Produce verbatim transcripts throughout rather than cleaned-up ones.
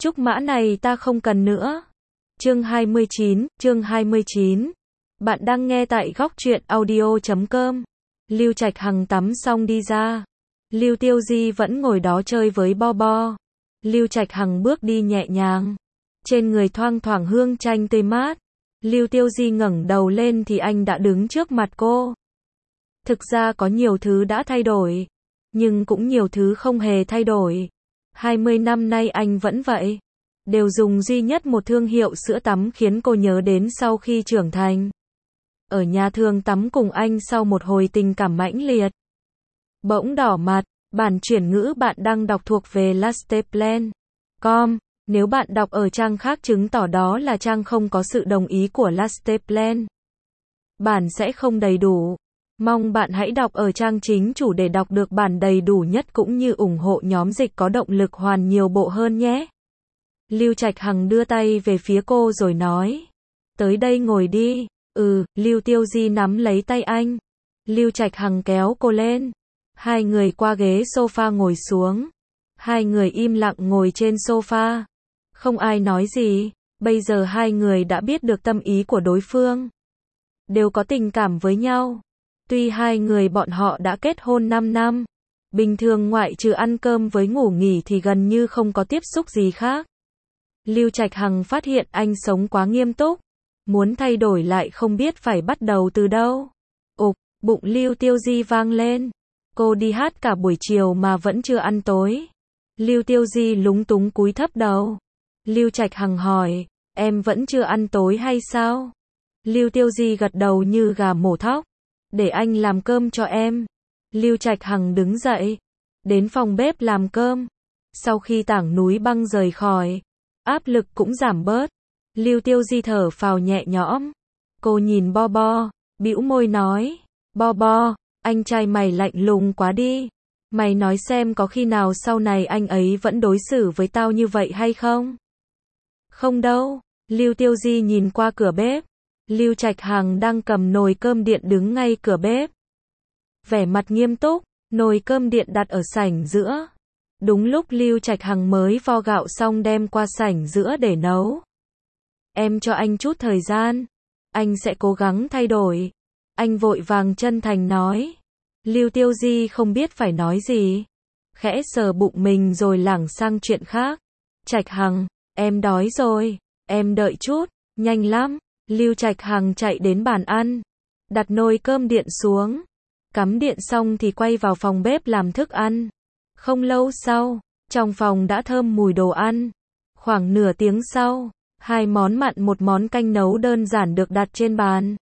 Trúc mã này ta không cần nữa. Chương hai mươi chín, chương hai mươi chín. Bạn đang nghe tại góc truyện audio chấm com. Lưu Trạch Hằng tắm xong đi ra. Lưu Tiêu Di vẫn ngồi đó chơi với Bo Bo. Lưu Trạch Hằng bước đi nhẹ nhàng. Trên người thoang thoảng hương chanh tươi mát. Lưu Tiêu Di ngẩng đầu lên thì anh đã đứng trước mặt cô. Thực ra có nhiều thứ đã thay đổi. Nhưng cũng nhiều thứ không hề thay đổi. hai mươi năm nay anh vẫn vậy. Đều dùng duy nhất một thương hiệu sữa tắm khiến cô nhớ đến sau khi trưởng thành. Ở nhà thường tắm cùng anh sau một hồi tình cảm mãnh liệt. Bỗng đỏ mặt, bản chuyển ngữ bạn đang đọc thuộc về lasteplan chấm com. Nếu bạn đọc ở trang khác chứng tỏ đó là trang không có sự đồng ý của Lasteplan. Bản sẽ không đầy đủ. Mong bạn hãy đọc ở trang chính chủ để đọc được bản đầy đủ nhất cũng như ủng hộ nhóm dịch có động lực hoàn nhiều bộ hơn nhé. Lưu Trạch Hằng đưa tay về phía cô rồi nói. Tới đây ngồi đi. Ừ, Lưu Tiêu Di nắm lấy tay anh. Lưu Trạch Hằng kéo cô lên. Hai người qua ghế sofa ngồi xuống. Hai người im lặng ngồi trên sofa. Không ai nói gì. Bây giờ hai người đã biết được tâm ý của đối phương. Đều có tình cảm với nhau. Tuy hai người bọn họ đã kết hôn năm năm. Bình thường ngoại trừ ăn cơm với ngủ nghỉ thì gần như không có tiếp xúc gì khác. Lưu Trạch Hằng phát hiện anh sống quá nghiêm túc. Muốn thay đổi lại không biết phải bắt đầu từ đâu. Ục, bụng Lưu Tiêu Di vang lên. Cô đi hát cả buổi chiều mà vẫn chưa ăn tối. Lưu Tiêu Di lúng túng cúi thấp đầu. Lưu Trạch Hằng hỏi, em vẫn chưa ăn tối hay sao? Lưu Tiêu Di gật đầu như gà mổ thóc. Để anh làm cơm cho em. Lưu Trạch Hằng đứng dậy. Đến phòng bếp làm cơm. Sau khi tảng núi băng rời khỏi, áp lực cũng giảm bớt. Lưu Tiêu Di thở phào nhẹ nhõm. Cô nhìn Bo Bo, bĩu môi nói. Bo Bo, anh trai mày lạnh lùng quá đi. Mày nói xem có khi nào sau này anh ấy vẫn đối xử với tao như vậy hay không? Không đâu. Lưu Tiêu Di nhìn qua cửa bếp. Lưu Trạch Hằng đang cầm nồi cơm điện đứng ngay cửa bếp. Vẻ mặt nghiêm túc, nồi cơm điện đặt ở sảnh giữa. Đúng lúc Lưu Trạch Hằng mới vo gạo xong đem qua sảnh giữa để nấu. Em cho anh chút thời gian. Anh sẽ cố gắng thay đổi. Anh vội vàng chân thành nói. Lưu Tiêu Di không biết phải nói gì. Khẽ sờ bụng mình rồi lảng sang chuyện khác. Trạch Hằng, em đói rồi. Em đợi chút, nhanh lắm. Lưu Trạch Hằng chạy đến bàn ăn. Đặt nồi cơm điện xuống. Cắm điện xong thì quay vào phòng bếp làm thức ăn. Không lâu sau, trong phòng đã thơm mùi đồ ăn. Khoảng nửa tiếng sau, hai món mặn một món canh nấu đơn giản được đặt trên bàn.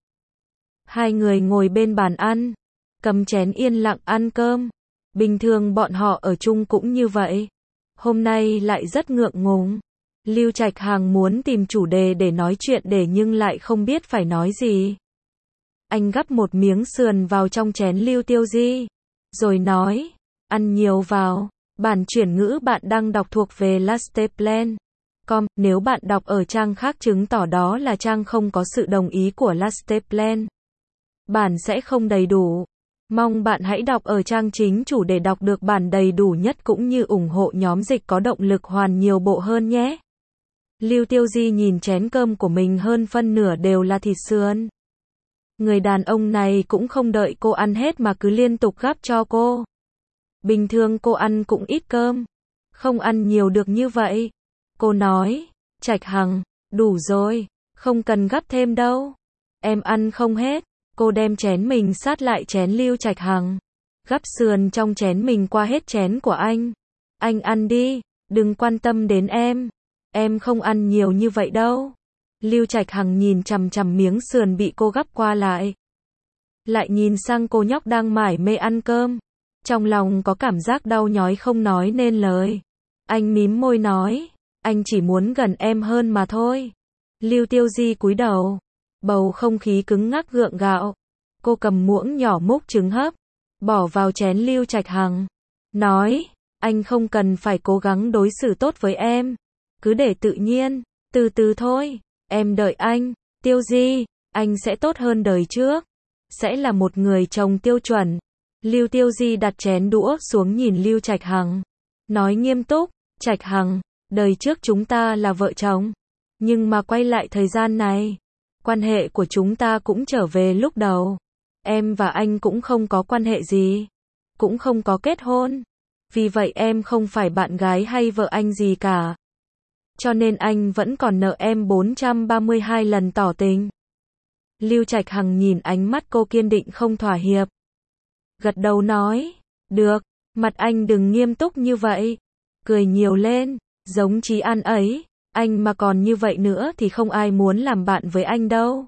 Hai người ngồi bên bàn ăn. Cầm chén yên lặng ăn cơm. Bình thường bọn họ ở chung cũng như vậy. Hôm nay lại rất ngượng ngùng. Lưu Trạch Hằng muốn tìm chủ đề để nói chuyện để nhưng lại không biết phải nói gì. Anh gắp một miếng sườn vào trong chén Lưu Tiêu Di. Rồi nói, ăn nhiều vào. Bản chuyển ngữ bạn đang đọc thuộc về Lasteplan chấm com. Nếu bạn đọc ở trang khác chứng tỏ đó là trang không có sự đồng ý của Lasteplan. Bản sẽ không đầy đủ. Mong bạn hãy đọc ở trang chính chủ để đọc được bản đầy đủ nhất cũng như ủng hộ nhóm dịch có động lực hoàn nhiều bộ hơn nhé. Lưu Tiêu Di nhìn chén cơm của mình hơn phân nửa đều là thịt sườn. Người đàn ông này cũng không đợi cô ăn hết mà cứ liên tục gắp cho cô. Bình thường cô ăn cũng ít cơm. Không ăn nhiều được như vậy. Cô nói, Trạch Hằng, đủ rồi, không cần gắp thêm đâu. Em ăn không hết. Cô đem chén mình sát lại chén Lưu Trạch Hằng. Gắp sườn trong chén mình qua hết chén của anh. Anh ăn đi, đừng quan tâm đến em. Em không ăn nhiều như vậy đâu. Lưu Trạch Hằng nhìn chằm chằm miếng sườn bị cô gắp qua lại. Lại nhìn sang cô nhóc đang mải mê ăn cơm. Trong lòng có cảm giác đau nhói không nói nên lời. Anh mím môi nói, anh chỉ muốn gần em hơn mà thôi. Lưu Tiêu Di cúi đầu. Bầu không khí cứng ngắc gượng gạo. Cô cầm muỗng nhỏ múc trứng hấp. Bỏ vào chén Lưu Trạch Hằng. Nói, anh không cần phải cố gắng đối xử tốt với em. Cứ để tự nhiên, từ từ thôi. Em đợi anh, Tiêu Di, anh sẽ tốt hơn đời trước. Sẽ là một người chồng tiêu chuẩn. Lưu Tiêu Di đặt chén đũa xuống nhìn Lưu Trạch Hằng. Nói nghiêm túc, Trạch Hằng, Đời trước chúng ta là vợ chồng. Nhưng mà quay lại thời gian này, quan hệ của chúng ta cũng trở về lúc đầu. Em và anh cũng không có quan hệ gì. Cũng không có kết hôn. Vì vậy em không phải bạn gái hay vợ anh gì cả. Cho nên anh vẫn còn nợ em bốn trăm ba mươi hai lần tỏ tình. Lưu Trạch Hằng nhìn ánh mắt cô kiên định không thỏa hiệp. Gật đầu nói, được, mặt anh đừng nghiêm túc như vậy. Cười nhiều lên, giống Chí An ấy, anh mà còn như vậy nữa thì không ai muốn làm bạn với anh đâu.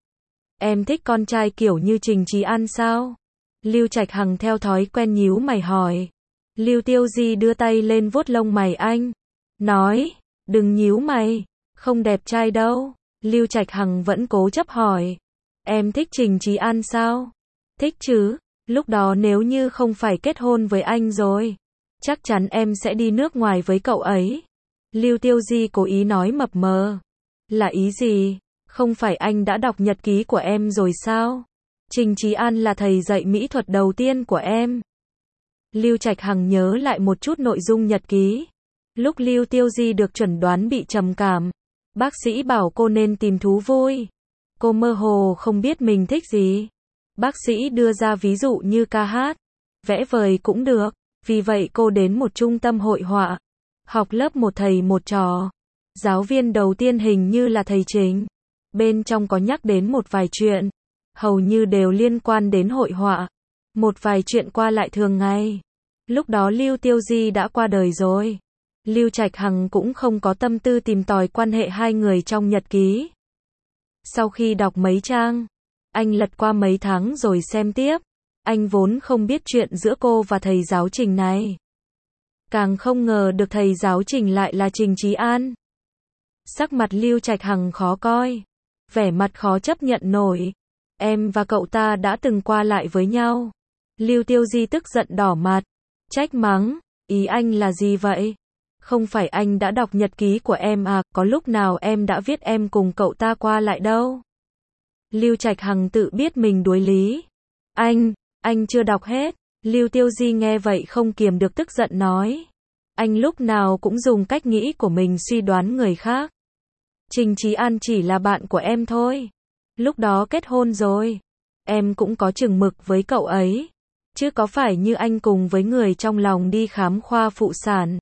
Em thích con trai kiểu như Trình Chí An sao? Lưu Trạch Hằng theo thói quen nhíu mày hỏi. Lưu Tiêu Di đưa tay lên vuốt lông mày anh, nói, đừng nhíu mày, không đẹp trai đâu. Lưu Trạch Hằng vẫn cố chấp hỏi, em thích Trình Chí An sao? Thích chứ, lúc đó nếu như không phải kết hôn với anh rồi, chắc chắn em sẽ đi nước ngoài với cậu ấy. Lưu Tiêu Di cố ý nói mập mờ. Là ý gì? Không phải anh đã đọc nhật ký của em rồi sao? Trình Chí An là thầy dạy mỹ thuật đầu tiên của em. Lưu Trạch Hằng nhớ lại một chút nội dung nhật ký. Lúc Lưu Tiêu Di được chẩn đoán bị trầm cảm, bác sĩ bảo cô nên tìm thú vui. Cô mơ hồ không biết mình thích gì. Bác sĩ đưa ra ví dụ như ca hát, vẽ vời cũng được. Vì vậy cô đến một trung tâm hội họa, học lớp một thầy một trò. Giáo viên đầu tiên hình như là thầy Trình. Bên trong có nhắc đến một vài chuyện, hầu như đều liên quan đến hội họa. Một vài chuyện qua lại thường ngày. Lúc đó Lưu Tiêu Di đã qua đời rồi. Lưu Trạch Hằng cũng không có tâm tư tìm tòi quan hệ hai người trong nhật ký. Sau khi đọc mấy trang, anh lật qua mấy tháng rồi xem tiếp. Anh vốn không biết chuyện giữa cô và thầy giáo Trình này. Càng không ngờ được thầy giáo Trình lại là Trình Chí An. Sắc mặt Lưu Trạch Hằng khó coi, vẻ mặt khó chấp nhận nổi. Em và cậu ta đã từng qua lại với nhau. Lưu Tiêu Di tức giận đỏ mặt, trách mắng, ý anh là gì vậy? Không phải anh đã đọc nhật ký của em à, có lúc nào em đã viết em cùng cậu ta qua lại đâu. Lưu Trạch Hằng tự biết mình đuối lý. Anh, anh chưa đọc hết. Lưu Tiêu Di nghe vậy không kiềm được tức giận nói. Anh lúc nào cũng dùng cách nghĩ của mình suy đoán người khác. Trình Chí An chỉ là bạn của em thôi. Lúc đó kết hôn rồi, em cũng có chừng mực với cậu ấy. Chứ có phải như anh cùng với người trong lòng đi khám khoa phụ sản.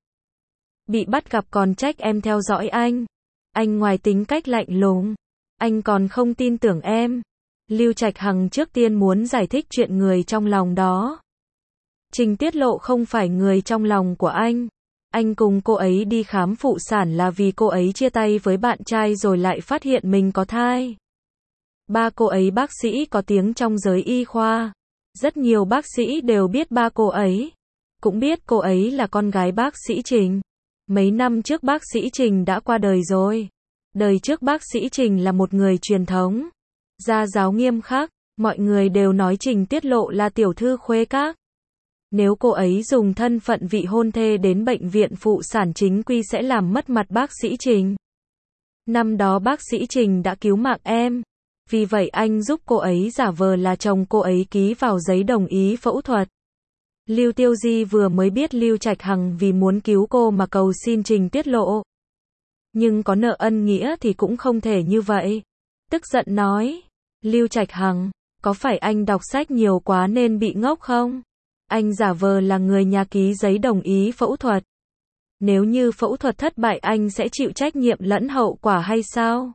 Bị bắt gặp còn trách em theo dõi anh. Anh ngoài tính cách lạnh lùng, anh còn không tin tưởng em. Lưu Trạch Hằng trước tiên muốn giải thích chuyện người trong lòng đó. Trình tiết lộ không phải người trong lòng của anh. Anh cùng cô ấy đi khám phụ sản là vì cô ấy chia tay với bạn trai rồi lại phát hiện mình có thai. Ba cô ấy bác sĩ có tiếng trong giới y khoa. Rất nhiều bác sĩ đều biết ba cô ấy. Cũng biết cô ấy là con gái bác sĩ Trình. Mấy năm trước bác sĩ Trình đã qua đời rồi. Đời trước bác sĩ Trình là một người truyền thống, gia giáo nghiêm khắc. Mọi người đều nói Trình tiết lộ là tiểu thư khuê các. Nếu cô ấy dùng thân phận vị hôn thê đến bệnh viện phụ sản chính quy sẽ làm mất mặt bác sĩ Trình. Năm đó bác sĩ Trình đã cứu mạng em. Vì vậy anh giúp cô ấy giả vờ là chồng cô ấy ký vào giấy đồng ý phẫu thuật. Lưu Tiêu Di vừa mới biết Lưu Trạch Hằng vì muốn cứu cô mà cầu xin Trình tiết lộ. Nhưng có nợ ân nghĩa thì cũng không thể như vậy. Tức giận nói, Lưu Trạch Hằng, có phải anh đọc sách nhiều quá nên bị ngốc không? Anh giả vờ là người nhà ký giấy đồng ý phẫu thuật. Nếu như phẫu thuật thất bại anh sẽ chịu trách nhiệm lẫn hậu quả hay sao?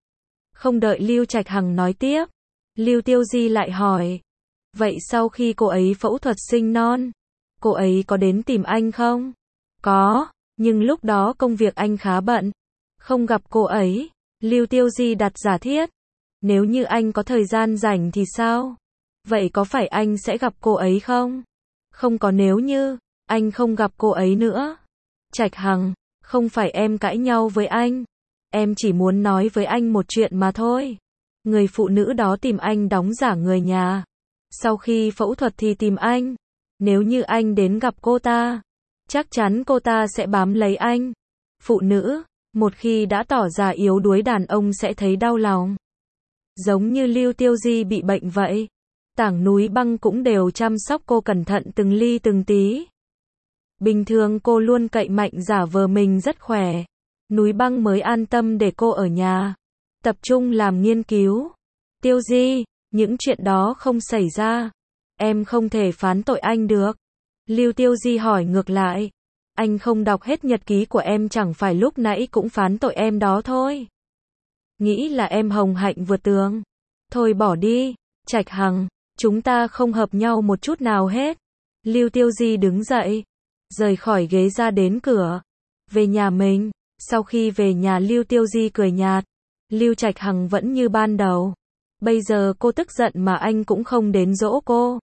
Không đợi Lưu Trạch Hằng nói tiếp, Lưu Tiêu Di lại hỏi, vậy sau khi cô ấy phẫu thuật sinh non, cô ấy có đến tìm anh không? Có, nhưng lúc đó công việc anh khá bận, không gặp cô ấy. Lưu Tiêu Di đặt giả thiết, nếu như anh có thời gian rảnh thì sao? Vậy có phải anh sẽ gặp cô ấy không? Không có nếu như, anh không gặp cô ấy nữa. Trạch Hằng, không phải em cãi nhau với anh. Em chỉ muốn nói với anh một chuyện mà thôi. Người phụ nữ đó tìm anh đóng giả người nhà. Sau khi phẫu thuật thì tìm anh. Nếu như anh đến gặp cô ta, chắc chắn cô ta sẽ bám lấy anh. Phụ nữ, một khi đã tỏ ra yếu đuối đàn ông sẽ thấy đau lòng. Giống như Lưu Tiêu Di bị bệnh vậy. Tảng núi băng cũng đều chăm sóc cô cẩn thận từng ly từng tí. Bình thường cô luôn cậy mạnh giả vờ mình rất khỏe. Núi băng mới an tâm để cô ở nhà, tập trung làm nghiên cứu. Tiêu Di, những chuyện đó không xảy ra. Em không thể phán tội anh được. Lưu Tiêu Di hỏi ngược lại. Anh không đọc hết nhật ký của em chẳng phải lúc nãy cũng phán tội em đó thôi. Nghĩ là em hồng hạnh vượt tường. Thôi bỏ đi, Trạch Hằng, chúng ta không hợp nhau một chút nào hết. Lưu Tiêu Di đứng dậy, rời khỏi ghế ra đến cửa, về nhà mình. Sau khi về nhà Lưu Tiêu Di cười nhạt, Lưu Trạch Hằng vẫn như ban đầu. Bây giờ cô tức giận mà anh cũng không đến dỗ cô.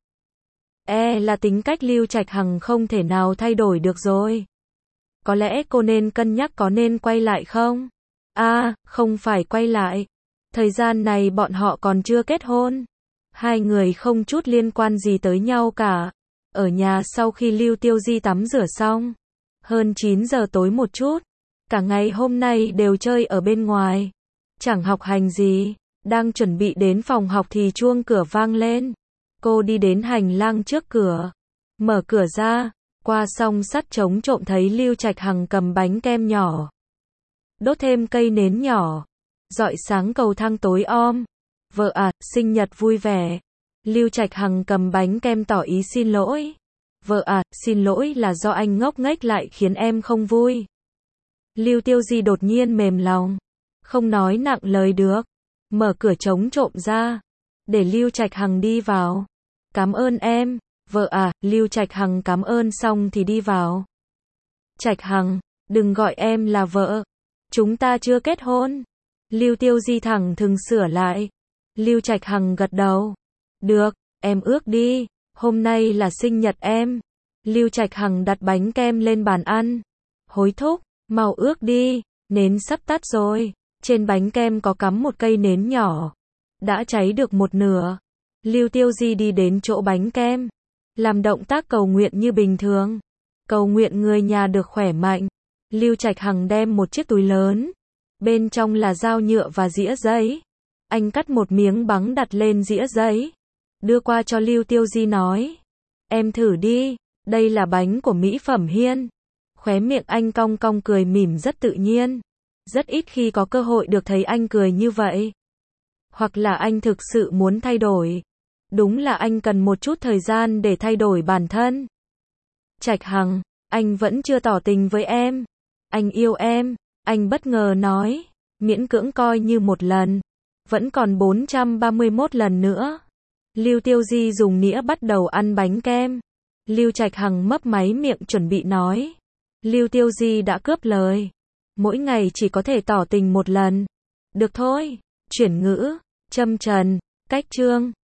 E là tính cách Lưu Trạch Hằng không thể nào thay đổi được rồi. Có lẽ cô nên cân nhắc có nên quay lại không? À, không phải quay lại. Thời gian này bọn họ còn chưa kết hôn. Hai người không chút liên quan gì tới nhau cả. Ở nhà sau khi Lưu Tiêu Di tắm rửa xong, hơn chín giờ tối một chút, cả ngày hôm nay đều chơi ở bên ngoài. Chẳng học hành gì, đang chuẩn bị đến phòng học thì chuông cửa vang lên. Cô đi đến hành lang trước cửa, mở cửa ra, qua song sắt chống trộm thấy Lưu Trạch Hằng cầm bánh kem nhỏ, đốt thêm cây nến nhỏ, rọi sáng cầu thang tối om. Vợ à, sinh nhật vui vẻ. Lưu Trạch Hằng cầm bánh kem tỏ ý xin lỗi. Vợ à, xin lỗi là do anh ngốc nghếch lại khiến em không vui. Lưu Tiêu Di đột nhiên mềm lòng, không nói nặng lời được, mở cửa chống trộm ra, để Lưu Trạch Hằng đi vào. Cảm ơn em, vợ à. Lưu Trạch Hằng cảm ơn xong thì đi vào. Trạch Hằng, đừng gọi em là vợ, chúng ta chưa kết hôn. Lưu Tiêu Di thẳng thừng sửa lại. Lưu Trạch Hằng gật đầu. Được, em ước đi, hôm nay là sinh nhật em. Lưu Trạch Hằng đặt bánh kem lên bàn ăn. Hối thúc, mau ước đi, nến sắp tắt rồi. Trên bánh kem có cắm một cây nến nhỏ, đã cháy được một nửa. Lưu Tiêu Di đi đến chỗ bánh kem, làm động tác cầu nguyện như bình thường. Cầu nguyện người nhà được khỏe mạnh. Lưu Trạch Hằng đem một chiếc túi lớn, bên trong là dao nhựa và dĩa giấy. Anh cắt một miếng bánh đặt lên dĩa giấy, đưa qua cho Lưu Tiêu Di nói. Em thử đi, đây là bánh của mỹ phẩm Hiên. Khóe miệng anh cong cong cười mỉm rất tự nhiên. Rất ít khi có cơ hội được thấy anh cười như vậy. Hoặc là anh thực sự muốn thay đổi. Đúng là anh cần một chút thời gian để thay đổi bản thân. Trạch Hằng, anh vẫn chưa tỏ tình với em. Anh yêu em, anh bất ngờ nói. Miễn cưỡng coi như một lần. Vẫn còn bốn trăm ba mươi mốt lần nữa. Lưu Tiêu Di dùng nĩa bắt đầu ăn bánh kem. Lưu Trạch Hằng mấp máy miệng chuẩn bị nói. Lưu Tiêu Di đã cướp lời. Mỗi ngày chỉ có thể tỏ tình một lần. Được thôi, chuyển ngữ, châm trần, cách chương.